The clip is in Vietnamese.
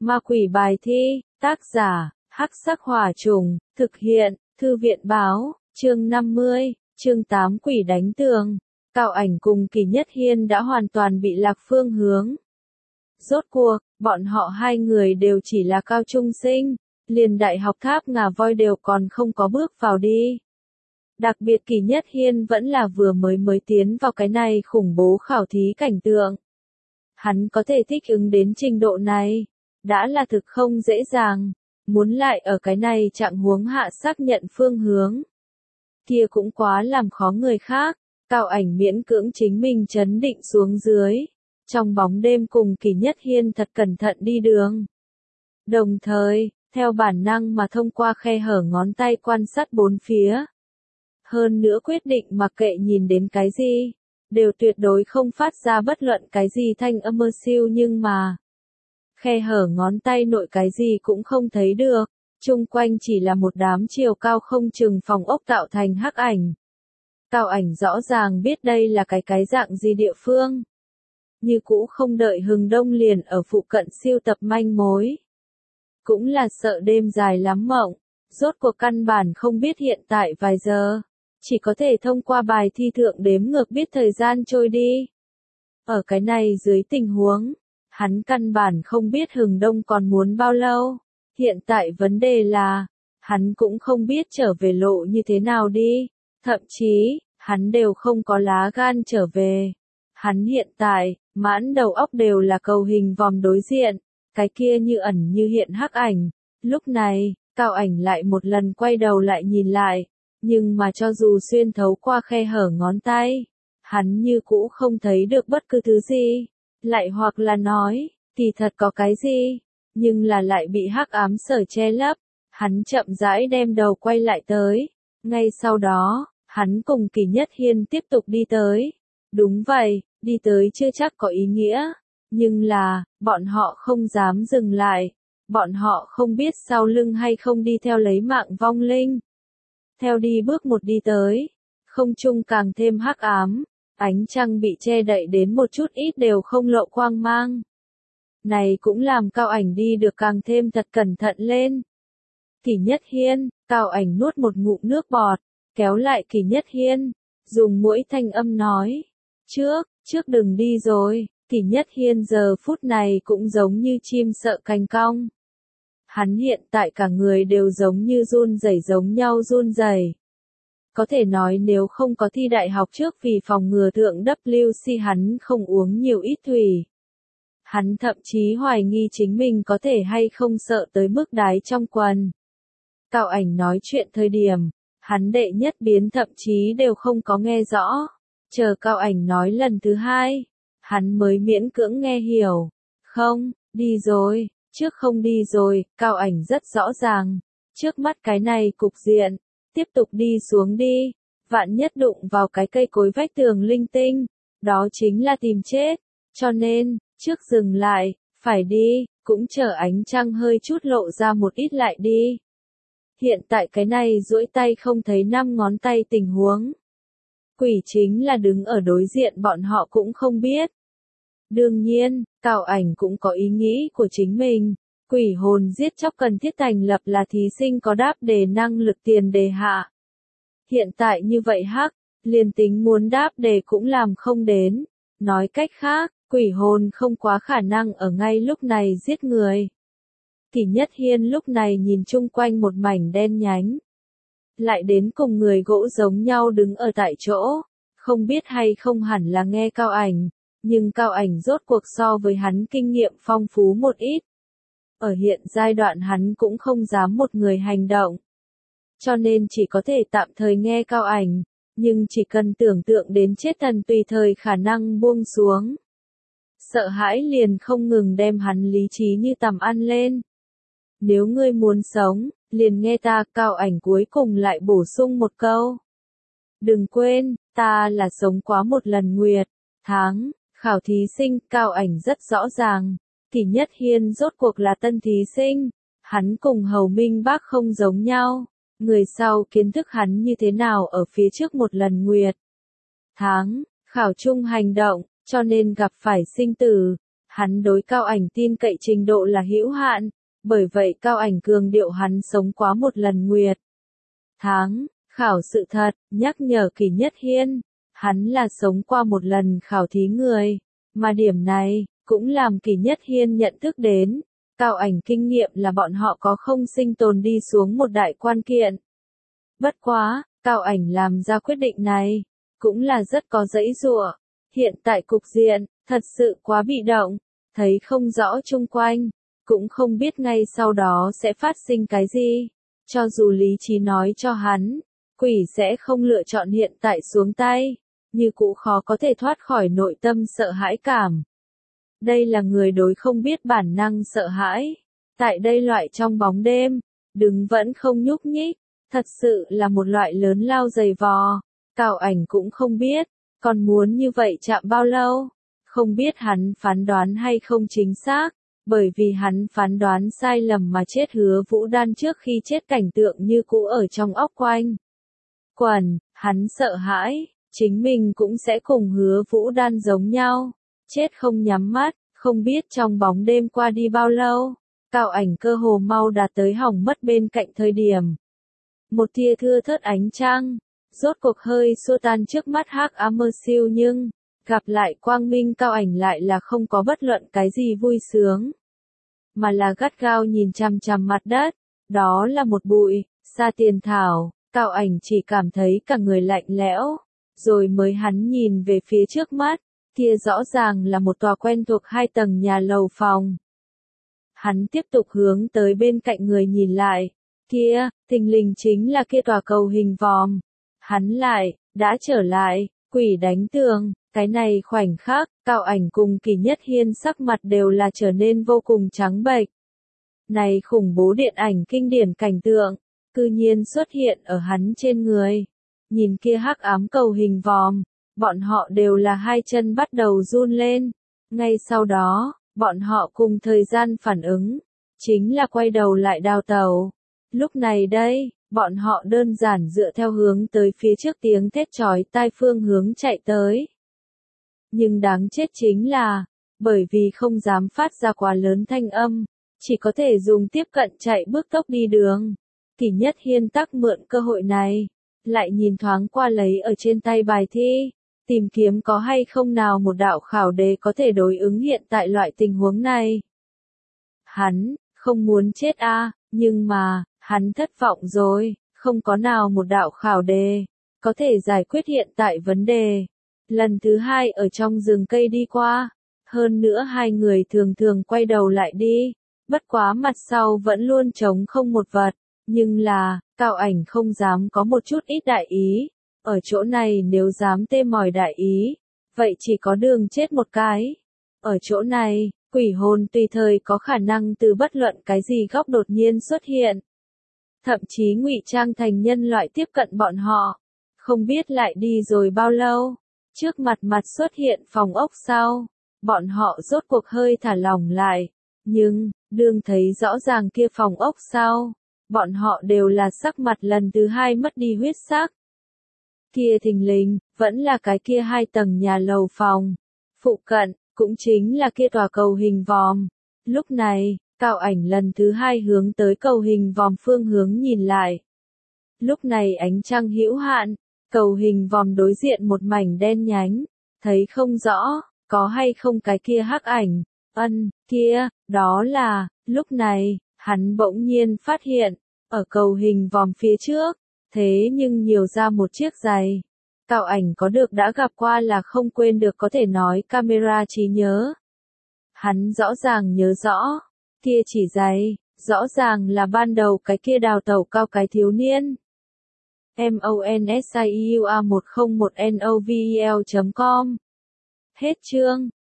Ma quỷ bài thi, tác giả, Hắc Sắc Hỏa Trùng, thực hiện, Thư viện báo, chương 50, chương 8 quỷ đánh tường. Cao Ảnh cùng Kỳ Nhất Hiên đã hoàn toàn bị lạc phương hướng. Rốt cuộc, bọn họ hai người đều chỉ là cao trung sinh, liền đại học Tháp Ngà Voi đều còn không có bước vào đi. Đặc biệt Kỳ Nhất Hiên vẫn là vừa mới tiến vào cái này khủng bố khảo thí cảnh tượng. Hắn có thể thích ứng đến trình độ này, đã là thực không dễ dàng, muốn lại ở cái này trạng huống hạ xác nhận phương hướng. Kia cũng quá làm khó người khác, Cao Ảnh miễn cưỡng chính mình trấn định xuống dưới, trong bóng đêm cùng Kỳ Nhất Hiên thật cẩn thận đi đường. Đồng thời, theo bản năng mà thông qua khe hở ngón tay quan sát bốn phía. Hơn nữa quyết định mặc kệ nhìn đến cái gì, đều tuyệt đối không phát ra bất luận cái gì thanh âm mơ siêu, nhưng mà khe hở ngón tay nội cái gì cũng không thấy được, chung quanh chỉ là một đám chiều cao không chừng phòng ốc tạo thành hắc ảnh. Cao Ảnh rõ ràng biết đây là cái dạng gì địa phương. Như cũ không đợi hừng đông liền ở phụ cận siêu tập manh mối. Cũng là sợ đêm dài lắm mộng, rốt cuộc căn bản không biết hiện tại vài giờ. Chỉ có thể thông qua bài thi thượng đếm ngược biết thời gian trôi đi. Ở cái này dưới tình huống, hắn căn bản không biết hừng đông còn muốn bao lâu. Hiện tại vấn đề là, hắn cũng không biết trở về lộ như thế nào đi. Thậm chí, hắn đều không có lá gan trở về. Hắn hiện tại, mãn đầu óc đều là cầu hình vòm đối diện, cái kia như ẩn như hiện hắc ảnh. Lúc này, Cao Ảnh lại một lần quay đầu lại nhìn lại. Nhưng mà cho dù xuyên thấu qua khe hở ngón tay, hắn như cũ không thấy được bất cứ thứ gì. Lại hoặc là nói, thì thật có cái gì, nhưng là lại bị hắc ám sở che lấp. Hắn chậm rãi đem đầu quay lại tới. Ngay sau đó, hắn cùng Kỳ Nhất Hiên tiếp tục đi tới. Đúng vậy, đi tới chưa chắc có ý nghĩa. Nhưng là, bọn họ không dám dừng lại. Bọn họ không biết sau lưng hay không đi theo lấy mạng vong linh. Theo đi bước một đi tới, không trung càng thêm hắc ám, ánh trăng bị che đậy đến một chút ít đều không lộ quang mang. Này cũng làm Cao Ảnh đi được càng thêm thật cẩn thận lên. Kỳ Nhất Hiên, Cao Ảnh nuốt một ngụm nước bọt, kéo lại Kỳ Nhất Hiên, dùng mũi thanh âm nói, trước đừng đi rồi. Kỳ Nhất Hiên giờ phút này cũng giống như chim sợ cành cong. Hắn hiện tại cả người đều giống như run rẩy rẩy. Có thể nói nếu không có thi đại học trước vì phòng ngừa thượng WC hắn không uống nhiều ít thủy. Hắn thậm chí hoài nghi chính mình có thể hay không sợ tới mức đái trong quần. Cao Ảnh nói chuyện thời điểm, hắn đệ nhất biến thậm chí đều không có nghe rõ. Chờ Cao Ảnh nói lần thứ hai, hắn mới miễn cưỡng nghe hiểu. Không, đi rồi. Trước không đi rồi, Cao Ảnh rất rõ ràng. Trước mắt cái này cục diện, tiếp tục đi xuống đi. Vạn nhất đụng vào cái cây cối vách tường linh tinh, đó chính là tìm chết. Cho nên, trước dừng lại, phải đi, cũng chờ ánh trăng hơi chút lộ ra một ít lại đi. Hiện tại cái này duỗi tay không thấy 5 ngón tay tình huống. Quỷ chính là đứng ở đối diện bọn họ cũng không biết. Đương nhiên, Cao Ảnh cũng có ý nghĩ của chính mình. Quỷ hồn giết chóc cần thiết thành lập là thí sinh có đáp đề năng lực tiền đề hạ. Hiện tại như vậy hắc, liền tính muốn đáp đề cũng làm không đến. Nói cách khác, quỷ hồn không quá khả năng ở ngay lúc này giết người. Kỳ Nhất Hiên lúc này nhìn chung quanh một mảnh đen nhánh. Lại đến cùng người gỗ giống nhau đứng ở tại chỗ. Không biết hay không hẳn là nghe Cao Ảnh. Nhưng Cao Ảnh rốt cuộc so với hắn kinh nghiệm phong phú một ít. Ở hiện giai đoạn hắn cũng không dám một người hành động. Cho nên chỉ có thể tạm thời nghe Cao Ảnh, nhưng chỉ cần tưởng tượng đến chết thần tùy thời khả năng buông xuống. Sợ hãi liền không ngừng đem hắn lý trí như tầm ăn lên. Nếu ngươi muốn sống, liền nghe ta. Cao Ảnh cuối cùng lại bổ sung một câu. Đừng quên, ta là sống quá một lần nguyệt, tháng. Khảo thí sinh, Cao Ảnh rất rõ ràng. Kỳ Nhất Hiên rốt cuộc là tân thí sinh. Hắn cùng Hầu Minh Bác không giống nhau. Người sau kiến thức hắn như thế nào ở phía trước một lần nguyệt. Tháng, khảo chung hành động, cho nên gặp phải sinh tử. Hắn đối Cao Ảnh tin cậy trình độ là hữu hạn, bởi vậy Cao Ảnh cường điệu hắn sống quá một lần nguyệt tháng, khảo sự thật, nhắc nhở Kỷ Nhất Hiên, hắn là sống qua một lần khảo thí người, mà điểm này, cũng làm Kỷ Nhất Hiên nhận thức đến, Cao Ảnh kinh nghiệm là bọn họ có không sinh tồn đi xuống một đại quan kiện. Bất quá, Cao Ảnh làm ra quyết định này, cũng là rất có giãy giụa. Hiện tại cục diện, thật sự quá bị động, thấy không rõ chung quanh, cũng không biết ngay sau đó sẽ phát sinh cái gì. Cho dù lý trí nói cho hắn, quỷ sẽ không lựa chọn hiện tại xuống tay, như cũ khó có thể thoát khỏi nội tâm sợ hãi cảm. Đây là người đối không biết bản năng sợ hãi. Tại đây loại trong bóng đêm, đứng vẫn không nhúc nhích, thật sự là một loại lớn lao dày vò. Cao Ảnh cũng không biết, còn muốn như vậy chạm bao lâu. Không biết hắn phán đoán hay không chính xác, bởi vì hắn phán đoán sai lầm mà chết Hứa Vũ Đan trước khi chết cảnh tượng như cũ ở trong óc quanh. Quần, hắn sợ hãi, chính mình cũng sẽ cùng Hứa Vũ Đan giống nhau, chết không nhắm mắt, không biết trong bóng đêm qua đi bao lâu. Cao Ảnh cơ hồ mau đạt tới hỏng mất bên cạnh thời điểm. Một tia thưa thớt ánh trăng, rốt cuộc hơi xua tan trước mắt hắc ám mơ siêu nhưng, gặp lại quang minh Cao Ảnh lại là không có bất luận cái gì vui sướng. Mà là gắt gao nhìn chằm chằm mặt đất, đó là một bụi, sa tiền thảo, Cao Ảnh chỉ cảm thấy cả người lạnh lẽo, rồi mới hắn nhìn về phía trước mắt, kia rõ ràng là một tòa quen thuộc 2 tầng nhà lầu phòng. Hắn tiếp tục hướng tới bên cạnh người nhìn lại, kia, thình lình chính là kia tòa cầu hình vòm. Hắn lại, đã trở lại, quỷ đánh tường, cái này khoảnh khắc, Cao Ảnh cùng Kỷ Nhất Hiên sắc mặt đều là trở nên vô cùng trắng bệch. Này khủng bố điện ảnh kinh điển cảnh tượng, cư nhiên xuất hiện ở hắn trên người. Nhìn kia hắc ám cầu hình vòm, bọn họ đều là hai chân bắt đầu run lên. Ngay sau đó, bọn họ cùng thời gian phản ứng, chính là quay đầu lại đào tẩu. Lúc này đây, bọn họ đơn giản dựa theo hướng tới phía trước tiếng thét chói tai phương hướng chạy tới. Nhưng đáng chết chính là, bởi vì không dám phát ra quá lớn thanh âm, chỉ có thể dùng tiếp cận chạy bước tốc đi đường. Kỷ Nhất Hiên tắc mượn cơ hội này, lại nhìn thoáng qua lấy ở trên tay bài thi, tìm kiếm có hay không nào một đạo khảo đề có thể đối ứng hiện tại loại tình huống này. Hắn, không muốn chết nhưng mà, hắn thất vọng rồi, không có nào một đạo khảo đề, có thể giải quyết hiện tại vấn đề. Lần thứ 2 ở trong rừng cây đi qua, hơn nữa hai người thường thường quay đầu lại đi, bất quá mặt sau vẫn luôn trống không một vật, nhưng là, Cao Ảnh không dám có một chút ít đại ý, ở chỗ này nếu dám tê mỏi đại ý, vậy chỉ có đường chết một cái. Ở chỗ này, quỷ hồn tùy thời có khả năng từ bất luận cái gì góc đột nhiên xuất hiện. Thậm chí ngụy trang thành nhân loại tiếp cận bọn họ. Không biết lại đi rồi bao lâu. Trước mặt xuất hiện phòng ốc sau. Bọn họ rốt cuộc hơi thả lỏng lại. Nhưng, đương thấy rõ ràng kia phòng ốc sau. Bọn họ đều là sắc mặt lần thứ 2 mất đi huyết sắc. Kia thình lình, vẫn là cái kia 2 tầng nhà lầu phòng. Phụ cận, cũng chính là kia tòa cầu hình vòm. Lúc này, Cao Ảnh lần thứ 2 hướng tới cầu hình vòm phương hướng nhìn lại. Lúc này ánh trăng hữu hạn, cầu hình vòm đối diện một mảnh đen nhánh, thấy không rõ, có hay không cái kia hắc ảnh, kia, đó là, lúc này, hắn bỗng nhiên phát hiện, ở cầu hình vòm phía trước, thế nhưng nhiều ra một chiếc giày. Cao Ảnh có được đã gặp qua là không quên được có thể nói camera trí nhớ. Hắn rõ ràng nhớ rõ, kia chỉ giày, rõ ràng là ban đầu cái kia đào tẩu cao cái thiếu niên. MONSIUA1001NOVEL.com Hết chương.